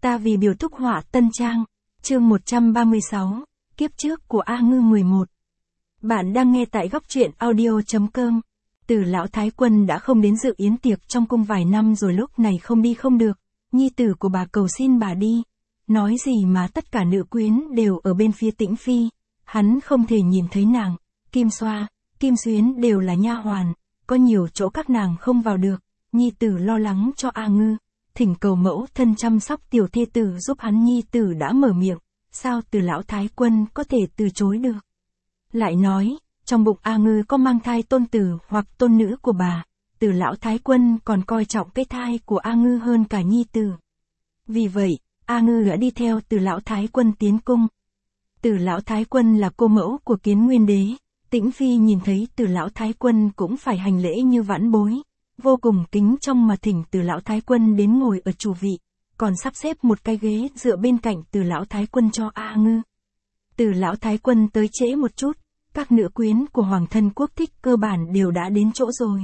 Ta vì biểu thúc họa tân trang, chương 136, kiếp trước của A Ngư 11. Bạn đang nghe tại góc truyện audio.com. Từ lão Thái Quân đã không đến dự yến tiệc trong cung vài năm rồi, lúc này không đi không được, nhi tử của bà cầu xin bà đi. Nói gì mà tất cả nữ quyến đều ở bên phía Tĩnh Phi, hắn không thể nhìn thấy nàng. Kim Xoa, Kim Xuyến đều là nha hoàn, có nhiều chỗ các nàng không vào được. Nhi tử lo lắng cho A Ngư, thỉnh cầu mẫu thân chăm sóc tiểu thê tử giúp hắn. Nhi tử đã mở miệng, sao Từ lão Thái Quân có thể từ chối được. Lại nói, trong bụng A Ngư có mang thai tôn tử hoặc tôn nữ của bà, Từ lão Thái Quân còn coi trọng cái thai của A Ngư hơn cả nhi tử. Vì vậy, A Ngư đã đi theo Từ lão Thái Quân tiến cung. Từ lão Thái Quân là cô mẫu của Kiến Nguyên Đế, Tĩnh Phi nhìn thấy Từ lão Thái Quân cũng phải hành lễ như vãn bối, vô cùng kính trọng mà thỉnh Từ lão Thái Quân đến ngồi ở chủ vị, còn sắp xếp một cái ghế dựa bên cạnh Từ lão Thái Quân cho A Ngư. Từ lão Thái Quân tới trễ một chút, các nữ quyến của Hoàng thân quốc thích cơ bản đều đã đến chỗ rồi.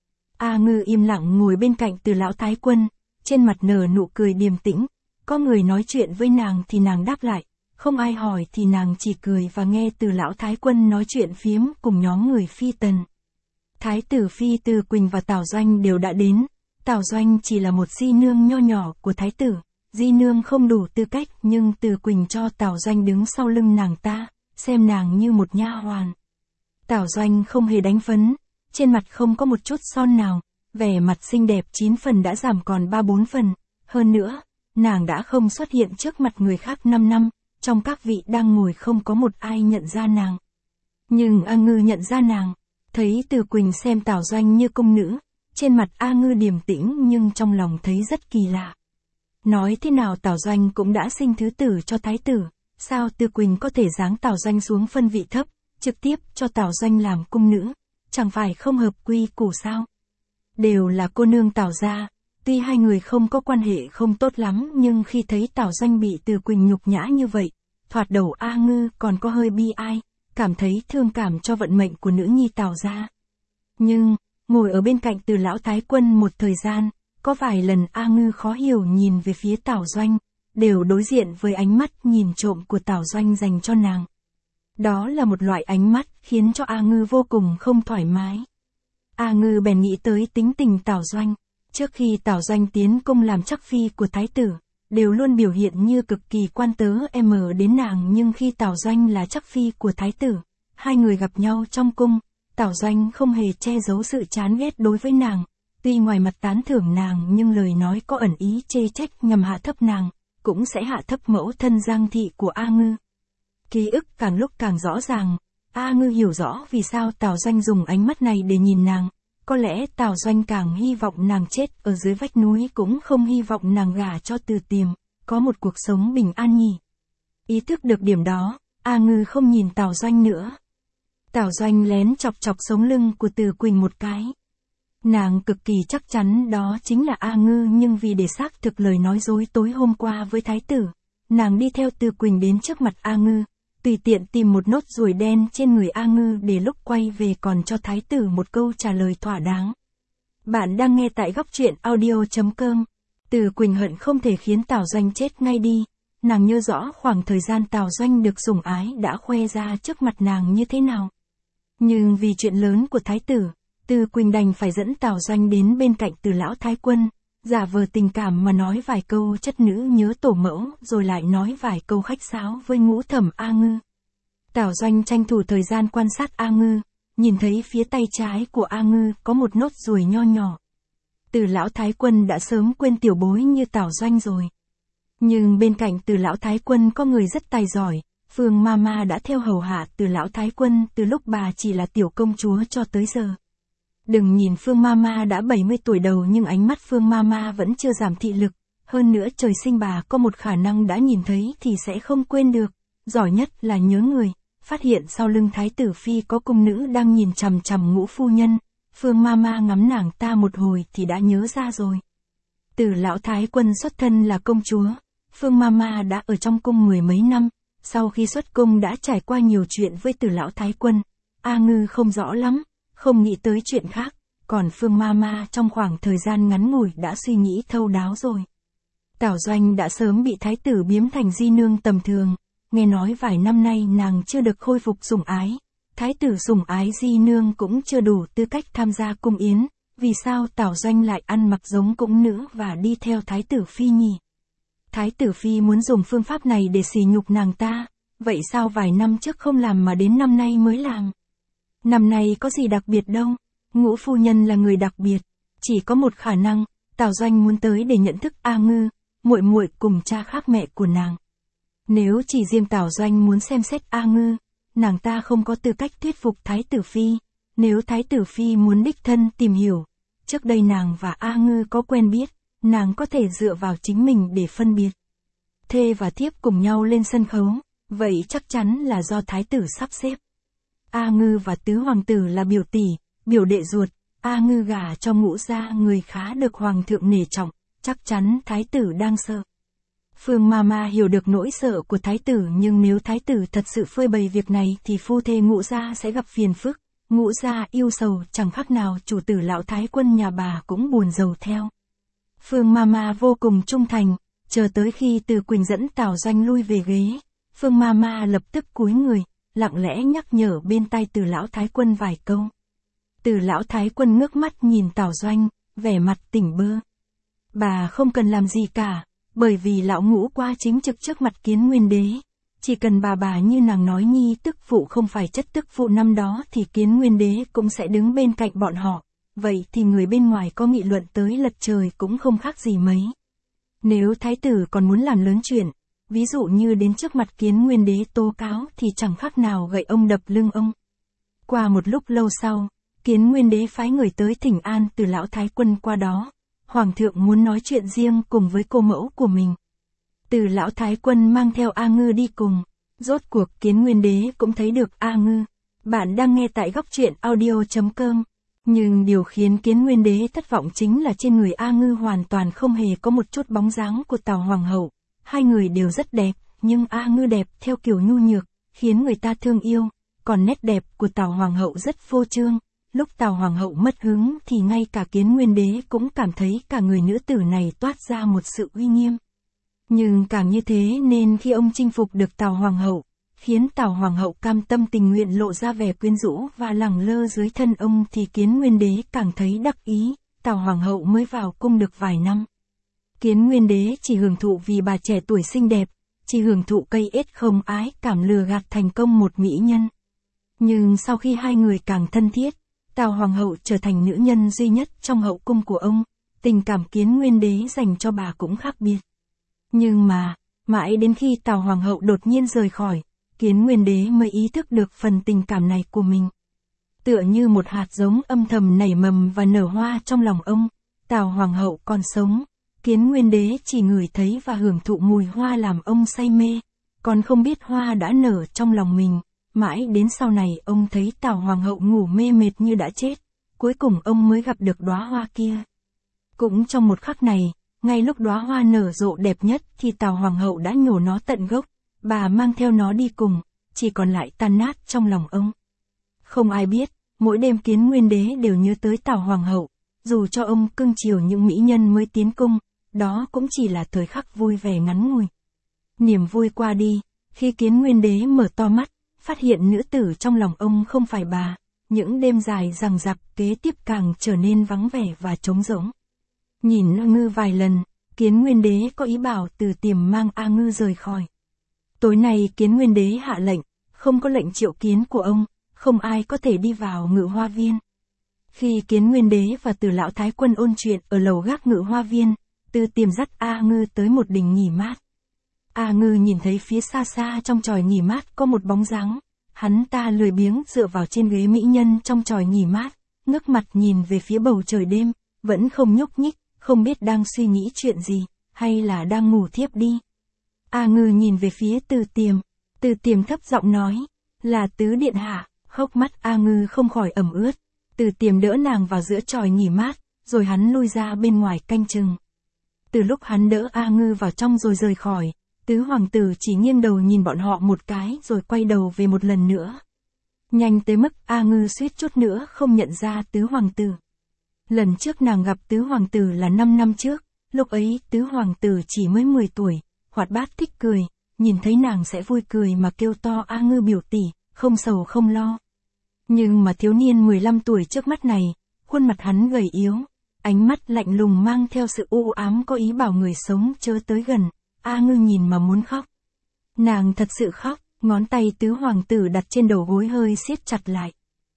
A Ngư im lặng ngồi bên cạnh Từ lão Thái Quân, trên mặt nở nụ cười điềm tĩnh, có người nói chuyện với nàng thì nàng đáp lại, không ai hỏi thì nàng chỉ cười và nghe Từ lão Thái Quân nói chuyện phiếm cùng nhóm người phi tần. Thái tử Phi Từ Quỳnh và Tào Doanh đều đã đến. Tào Doanh chỉ là một di nương nho nhỏ của thái tử, di nương không đủ tư cách, nhưng Từ Quỳnh cho Tào Doanh đứng sau lưng nàng ta, xem nàng như một nha hoàn. Tào Doanh không hề đánh phấn, trên mặt không có một chút son nào, vẻ mặt xinh đẹp 9 phần đã giảm còn 3-4 phần, hơn nữa, nàng đã không xuất hiện trước mặt người khác 5 năm, trong các vị đang ngồi không có một ai nhận ra nàng. Nhưng A Ngư nhận ra nàng. Thấy Từ Quỳnh xem Tào Doanh như công nữ, trên mặt A Ngư điềm tĩnh nhưng trong lòng thấy rất kỳ lạ. Nói thế nào Tào Doanh cũng đã sinh thứ tử cho thái tử, sao Từ Quỳnh có thể giáng Tào Doanh xuống phân vị thấp, trực tiếp cho Tào Doanh làm cung nữ, chẳng phải không hợp quy củ sao? Đều là cô nương Tào gia, tuy hai người không có quan hệ không tốt lắm nhưng khi thấy Tào Doanh bị Từ Quỳnh nhục nhã như vậy, thoạt đầu A Ngư còn có hơi bi ai, cảm thấy thương cảm cho vận mệnh của nữ nhi Tào gia. Nhưng, ngồi ở bên cạnh Từ lão Thái Quân một thời gian, có vài lần A Ngư khó hiểu nhìn về phía Tào Doanh, đều đối diện với ánh mắt nhìn trộm của Tào Doanh dành cho nàng. Đó là một loại ánh mắt khiến cho A Ngư vô cùng không thoải mái. A Ngư bèn nghĩ tới tính tình Tào Doanh, trước khi Tào Doanh tiến cung làm chắc phi của thái tử, đều luôn biểu hiện như cực kỳ quan tớ đến nàng, nhưng khi Tào Doanh là chắc phi của thái tử, hai người gặp nhau trong cung, Tào Doanh không hề che giấu sự chán ghét đối với nàng, tuy ngoài mặt tán thưởng nàng nhưng lời nói có ẩn ý chê trách nhằm hạ thấp nàng, cũng sẽ hạ thấp mẫu thân Giang thị của A Ngư. Ký ức càng lúc càng rõ ràng, A Ngư hiểu rõ vì sao Tào Doanh dùng ánh mắt này để nhìn nàng. Có lẽ Tào Doanh càng hy vọng nàng chết ở dưới vách núi cũng không hy vọng nàng gả cho Từ Tiềm, có một cuộc sống bình an nhỉ. Ý thức được điểm đó, A Ngư không nhìn Tào Doanh nữa. Tào Doanh lén chọc chọc sống lưng của Từ Quỳnh một cái. Nàng cực kỳ chắc chắn đó chính là A Ngư, nhưng vì để xác thực lời nói dối tối hôm qua với thái tử, nàng đi theo Từ Quỳnh đến trước mặt A Ngư, tùy tiện tìm một nốt ruồi đen trên người A Ngư để lúc quay về còn cho thái tử một câu trả lời thỏa đáng. Bạn đang nghe tại góc truyện audio.com. Từ Quỳnh hận không thể khiến Tào Doanh chết ngay đi. Nàng nhớ rõ khoảng thời gian Tào Doanh được sủng ái đã khoe ra trước mặt nàng như thế nào. Nhưng vì chuyện lớn của thái tử, Từ Quỳnh đành phải dẫn Tào Doanh đến bên cạnh Từ lão Thái Quân, giả vờ tình cảm mà nói vài câu chất nữ nhớ tổ mẫu, rồi lại nói vài câu khách sáo với ngũ thẩm A Ngư. Tào Doanh tranh thủ thời gian quan sát A Ngư, nhìn thấy phía tay trái của A Ngư có một nốt ruồi nho nhỏ. Từ lão Thái Quân đã sớm quên tiểu bối như Tào Doanh rồi. Nhưng bên cạnh Từ lão Thái Quân có người rất tài giỏi, Phương Mama đã theo hầu hạ Từ lão Thái Quân từ lúc bà chỉ là tiểu công chúa cho tới giờ. Đừng nhìn Phương Mama đã 70 tuổi đầu nhưng ánh mắt Phương Mama vẫn chưa giảm thị lực, hơn nữa trời sinh bà có một khả năng đã nhìn thấy thì sẽ không quên được, giỏi nhất là nhớ người, phát hiện sau lưng Thái tử Phi có cung nữ đang nhìn chằm chằm Ngũ phu nhân, Phương Mama ngắm nàng ta một hồi thì đã nhớ ra rồi. Từ lão Thái Quân xuất thân là công chúa, Phương Mama đã ở trong cung 10 mấy năm, sau khi xuất cung đã trải qua nhiều chuyện với Từ lão Thái Quân, A Ngư không rõ lắm, không nghĩ tới chuyện khác, còn Phương Mama trong khoảng thời gian ngắn ngủi đã suy nghĩ thấu đáo rồi. Tảo Doanh đã sớm bị thái tử biếm thành di nương tầm thường, nghe nói vài năm nay nàng chưa được khôi phục sủng ái. Thái tử sủng ái di nương cũng chưa đủ tư cách tham gia cung yến, vì sao Tảo Doanh lại ăn mặc giống cung nữ và đi theo thái tử phi nhỉ? Thái tử phi muốn dùng phương pháp này để sỉ nhục nàng ta, vậy sao vài năm trước không làm mà đến năm nay mới làm? Năm nay có gì đặc biệt đâu, Ngũ phu nhân là người đặc biệt, chỉ có một khả năng, Tảo Doanh muốn tới để nhận thức A Ngư, muội muội cùng cha khác mẹ của nàng. Nếu chỉ riêng Tảo Doanh muốn xem xét A Ngư, nàng ta không có tư cách thuyết phục thái tử phi. Nếu thái tử phi muốn đích thân tìm hiểu, trước đây nàng và A Ngư có quen biết, nàng có thể dựa vào chính mình để phân biệt. Thê và thiếp cùng nhau lên sân khấu, vậy chắc chắn là do thái tử sắp xếp. A Ngư và tứ hoàng tử là biểu tỷ, biểu đệ ruột, A Ngư gả cho Ngũ gia người khá được hoàng thượng nể trọng, chắc chắn thái tử đang sợ. Phương Mama hiểu được nỗi sợ của thái tử, nhưng nếu thái tử thật sự phơi bày việc này thì phu thê Ngũ gia sẽ gặp phiền phức. Ngũ gia yêu sầu chẳng khác nào chủ tử lão thái quân nhà bà cũng buồn rầu theo. Phương Mama vô cùng trung thành, chờ tới khi Từ Quỳnh dẫn Tảo Doanh lui về ghế, Phương Mama lập tức cúi người, lặng lẽ nhắc nhở bên tai Từ lão thái quân vài câu. Từ lão thái quân ngước mắt nhìn Tảo Doanh, vẻ mặt tỉnh bơ. Bà không cần làm gì cả, bởi vì lão Ngũ qua chính trực trước mặt Kiến Nguyên đế. Chỉ cần bà như nàng nói nhi tức phụ không phải chất tức phụ năm đó thì Kiến Nguyên đế cũng sẽ đứng bên cạnh bọn họ. Vậy thì người bên ngoài có nghị luận tới lật trời cũng không khác gì mấy. Nếu thái tử còn muốn làm lớn chuyện, ví dụ như đến trước mặt Kiến Nguyên đế tố cáo thì chẳng khác nào gậy ông đập lưng ông. Qua một lúc lâu sau, Kiến Nguyên đế phái người tới thỉnh an Từ lão thái quân qua đó. Hoàng thượng muốn nói chuyện riêng cùng với cô mẫu của mình. Từ lão thái quân mang theo A Ngư đi cùng. Rốt cuộc Kiến Nguyên đế cũng thấy được A Ngư. Bạn đang nghe tại góc truyện audio.com. Nhưng điều khiến Kiến Nguyên đế thất vọng chính là trên người A Ngư hoàn toàn không hề có một chút bóng dáng của Tào Hoàng hậu. Hai người đều rất đẹp, nhưng A Ngư đẹp theo kiểu nhu nhược, khiến người ta thương yêu. Còn nét đẹp của Tào Hoàng hậu rất phô trương. Lúc Tào Hoàng hậu mất hứng thì ngay cả Kiến Nguyên đế cũng cảm thấy cả người nữ tử này toát ra một sự uy nghiêm. Nhưng càng như thế nên khi ông chinh phục được Tào Hoàng hậu, khiến Tào Hoàng hậu cam tâm tình nguyện lộ ra vẻ quyến rũ và lẳng lơ dưới thân ông thì Kiến Nguyên đế càng thấy đắc ý. Tào Hoàng hậu mới vào cung được vài năm. Kiến Nguyên đế chỉ hưởng thụ vì bà trẻ tuổi xinh đẹp, chỉ hưởng thụ cây ết không ái cảm lừa gạt thành công một mỹ nhân. Nhưng sau khi hai người càng thân thiết, Tào Hoàng hậu trở thành nữ nhân duy nhất trong hậu cung của ông, tình cảm Kiến Nguyên đế dành cho bà cũng khác biệt. Nhưng mà, mãi đến khi Tào Hoàng hậu đột nhiên rời khỏi, Kiến Nguyên đế mới ý thức được phần tình cảm này của mình. Tựa như một hạt giống âm thầm nảy mầm và nở hoa trong lòng ông, Tào Hoàng hậu còn sống, Kiến Nguyên đế chỉ ngửi thấy và hưởng thụ mùi hoa làm ông say mê, còn không biết hoa đã nở trong lòng mình. Mãi đến sau này ông thấy Tào Hoàng hậu ngủ mê mệt như đã chết, cuối cùng ông mới gặp được đóa hoa kia. Cũng trong một khắc này, ngay lúc đóa hoa nở rộ đẹp nhất thì Tào Hoàng hậu đã nhổ nó tận gốc, bà mang theo nó đi cùng, chỉ còn lại tan nát trong lòng ông. Không ai biết, mỗi đêm Kiến Nguyên đế đều nhớ tới Tào Hoàng hậu, dù cho ông cưng chiều những mỹ nhân mới tiến cung, đó cũng chỉ là thời khắc vui vẻ ngắn ngủi. Niềm vui qua đi, khi Kiến Nguyên đế mở to mắt, phát hiện nữ tử trong lòng ông không phải bà, những đêm dài dằng dặc kế tiếp càng trở nên vắng vẻ và trống rỗng. Nhìn A Ngư vài lần, Kiến Nguyên đế có ý bảo Từ Tiềm mang A Ngư rời khỏi. Tối nay Kiến Nguyên đế hạ lệnh, không có lệnh triệu kiến của ông, không ai có thể đi vào Ngự Hoa Viên. Khi Kiến Nguyên đế và Từ lão thái quân ôn chuyện ở lầu gác Ngự Hoa Viên, Từ Tiềm dắt A Ngư tới một đình nghỉ mát. A Ngư nhìn thấy phía xa xa trong chòi nghỉ mát có một bóng dáng, hắn ta lười biếng dựa vào trên ghế mỹ nhân trong chòi nghỉ mát, ngước mặt nhìn về phía bầu trời đêm, vẫn không nhúc nhích, không biết đang suy nghĩ chuyện gì, hay là đang ngủ thiếp đi. A Ngư nhìn về phía Từ Tiềm thấp giọng nói, là Tứ điện hạ, hốc mắt A Ngư không khỏi ẩm ướt. Từ Tiềm đỡ nàng vào giữa chòi nghỉ mát, rồi hắn lui ra bên ngoài canh chừng. Từ lúc hắn đỡ A Ngư vào trong rồi rời khỏi, Tứ hoàng tử chỉ nghiêng đầu nhìn bọn họ một cái rồi quay đầu về một lần nữa. Nhanh tới mức A Ngư suýt chút nữa không nhận ra Tứ hoàng tử. Lần trước nàng gặp Tứ hoàng tử là 5 năm trước, Lúc ấy tứ hoàng tử chỉ mới 10 tuổi, hoạt bát thích cười, nhìn thấy nàng sẽ vui cười mà kêu to A Ngư biểu tỷ, không sầu không lo. Nhưng mà thiếu niên 15 tuổi trước mắt này, khuôn mặt hắn gầy yếu, ánh mắt lạnh lùng mang theo sự u ám có ý bảo người sống chớ tới gần. A Ngư nhìn mà muốn khóc. Nàng thật sự khóc, ngón tay tứ hoàng tử đặt trên đầu gối hơi siết chặt lại.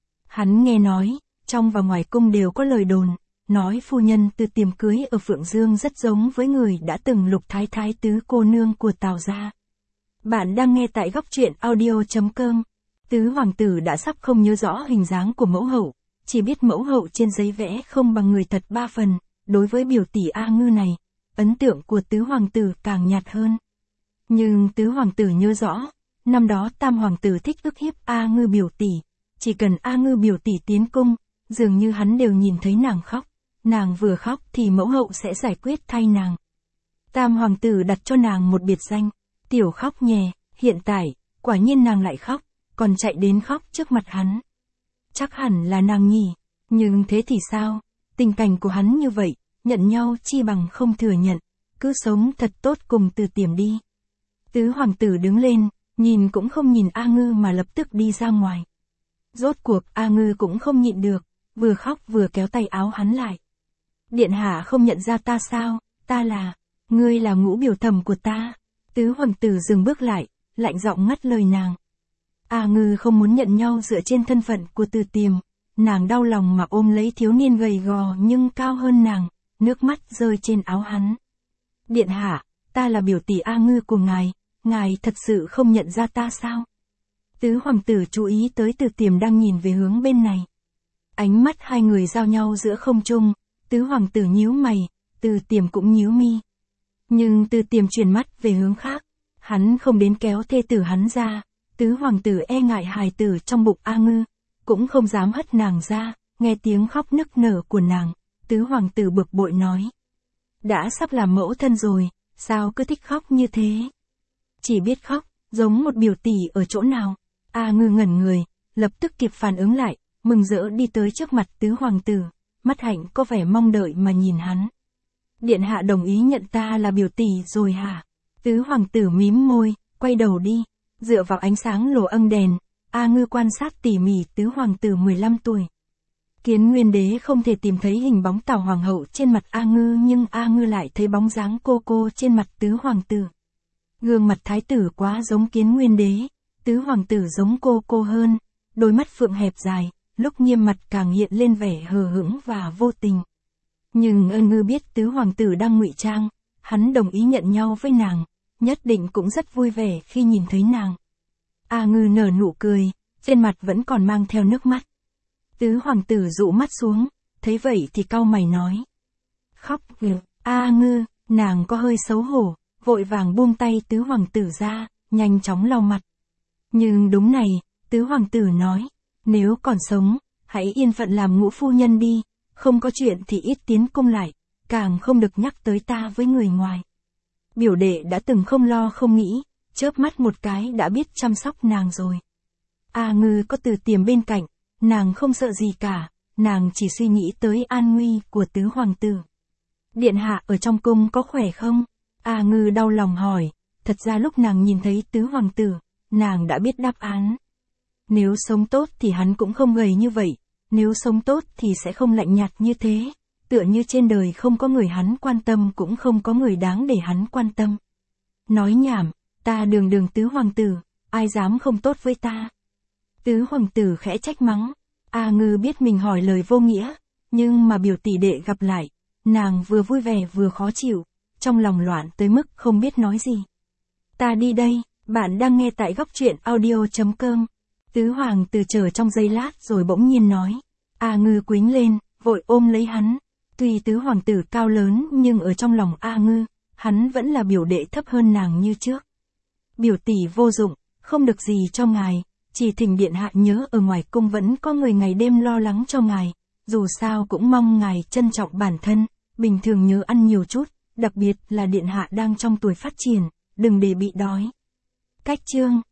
Hắn nghe nói, trong và ngoài cung đều có lời đồn, nói phu nhân Từ Tiềm cưới ở Phượng Dương rất giống với người đã từng lục thái thái tứ cô nương của Tào gia. Bạn đang nghe tại góc truyện audio.com. Tứ hoàng tử đã sắp không nhớ rõ hình dáng của mẫu hậu, chỉ biết mẫu hậu trên giấy vẽ không bằng người thật 3 phần, đối với biểu tỷ A Ngư này, ấn tượng của tứ hoàng tử càng nhạt hơn. Nhưng tứ hoàng tử nhớ rõ, năm đó tam hoàng tử thích ức hiếp A Ngư biểu tỷ, chỉ cần A Ngư biểu tỷ tiến cung, dường như hắn đều nhìn thấy nàng khóc, nàng vừa khóc thì mẫu hậu sẽ giải quyết thay nàng. Tam hoàng tử đặt cho nàng một biệt danh, tiểu khóc nhè, hiện tại, quả nhiên nàng lại khóc, còn chạy đến khóc trước mặt hắn. Chắc hẳn là nàng nhỉ, nhưng thế thì sao, tình cảnh của hắn như vậy, nhận nhau chi bằng không thừa nhận, cứ sống thật tốt cùng Từ Tiềm đi. Tứ hoàng tử đứng lên, nhìn cũng không nhìn A Ngư mà lập tức đi ra ngoài. Rốt cuộc A Ngư cũng không nhịn được, vừa khóc vừa kéo tay áo hắn lại. Điện hạ không nhận ra ta sao, ngươi là ngũ biểu thẩm của ta. Tứ hoàng tử dừng bước lại, lạnh giọng ngắt lời nàng. A Ngư không muốn nhận nhau dựa trên thân phận của Từ Tiềm, nàng đau lòng mà ôm lấy thiếu niên gầy gò nhưng cao hơn nàng, nước mắt rơi trên áo hắn. Điện hạ, ta là biểu tỷ A Ngư của ngài thật sự không nhận ra ta sao? Tứ hoàng tử chú ý tới Từ Tiềm đang nhìn về hướng bên này. Ánh mắt hai người giao nhau giữa không trung, tứ hoàng tử nhíu mày, Từ Tiềm cũng nhíu mi. Nhưng Từ Tiềm chuyển mắt về hướng khác, hắn không đến kéo thê tử hắn ra, tứ hoàng tử e ngại hài tử trong bụng A Ngư, cũng không dám hất nàng ra, nghe tiếng khóc nức nở của nàng, tứ hoàng tử bực bội nói. Đã sắp làm mẫu thân rồi, sao cứ thích khóc như thế? Chỉ biết khóc, giống một biểu tỷ ở chỗ nào? A Ngư ngẩn người, lập tức kịp phản ứng lại, mừng rỡ đi tới trước mặt tứ hoàng tử, mắt hạnh có vẻ mong đợi mà nhìn hắn. Điện hạ đồng ý nhận ta là biểu tỷ rồi hả? Tứ hoàng tử mím môi, quay đầu đi, dựa vào ánh sáng lồ âng đèn, A Ngư quan sát tỉ mỉ tứ hoàng tử 15 tuổi. Kiến Nguyên Đế không thể tìm thấy hình bóng Tào hoàng hậu trên mặt A Ngư, nhưng A Ngư lại thấy bóng dáng cô trên mặt tứ hoàng tử. Gương mặt thái tử quá giống Kiến Nguyên Đế, tứ hoàng tử giống cô hơn, đôi mắt phượng hẹp dài, lúc nghiêm mặt càng hiện lên vẻ hờ hững và vô tình. Nhưng A Ngư biết tứ hoàng tử đang ngụy trang, hắn đồng ý nhận nhau với nàng, nhất định cũng rất vui vẻ khi nhìn thấy nàng. A Ngư nở nụ cười, trên mặt vẫn còn mang theo nước mắt. Tứ hoàng tử dụ mắt xuống, thấy vậy thì cau mày nói. Khóc kìa, A Ngư, nàng có hơi xấu hổ, vội vàng buông tay tứ hoàng tử ra, nhanh chóng lau mặt. Nhưng đúng này, tứ hoàng tử nói, nếu còn sống, hãy yên phận làm ngũ phu nhân đi, không có chuyện thì ít tiến cung lại, càng không được nhắc tới ta với người ngoài. Biểu đệ đã từng không lo không nghĩ, chớp mắt một cái đã biết chăm sóc nàng rồi. A Ngư có Từ Tiềm bên cạnh, nàng không sợ gì cả, nàng chỉ suy nghĩ tới an nguy của tứ hoàng tử. Điện hạ ở trong cung có khỏe không? A Ngư đau lòng hỏi, thật ra lúc nàng nhìn thấy tứ hoàng tử, nàng đã biết đáp án. Nếu sống tốt thì hắn cũng không gầy như vậy, nếu sống tốt thì sẽ không lạnh nhạt như thế, tựa như trên đời không có người hắn quan tâm cũng không có người đáng để hắn quan tâm. Nói nhảm, ta đường tứ hoàng tử, ai dám không tốt với ta? Tứ hoàng tử khẽ trách mắng. A Ngư biết mình hỏi lời vô nghĩa, nhưng mà biểu tỷ đệ gặp lại, nàng vừa vui vẻ vừa khó chịu, trong lòng loạn tới mức không biết nói gì. Ta đi đây, bạn đang nghe tại góc truyện audio.com. Tứ hoàng tử chờ trong giây lát rồi bỗng nhiên nói. A Ngư quýnh lên, vội ôm lấy hắn. Tuy tứ hoàng tử cao lớn nhưng ở trong lòng A Ngư, hắn vẫn là biểu đệ thấp hơn nàng như trước. Biểu tỷ vô dụng, không được gì cho ngài, chỉ thỉnh điện hạ nhớ ở ngoài cung vẫn có người ngày đêm lo lắng cho ngài, dù sao cũng mong ngài trân trọng bản thân, bình thường nhớ ăn nhiều chút, đặc biệt là điện hạ đang trong tuổi phát triển, đừng để bị đói. Cách chương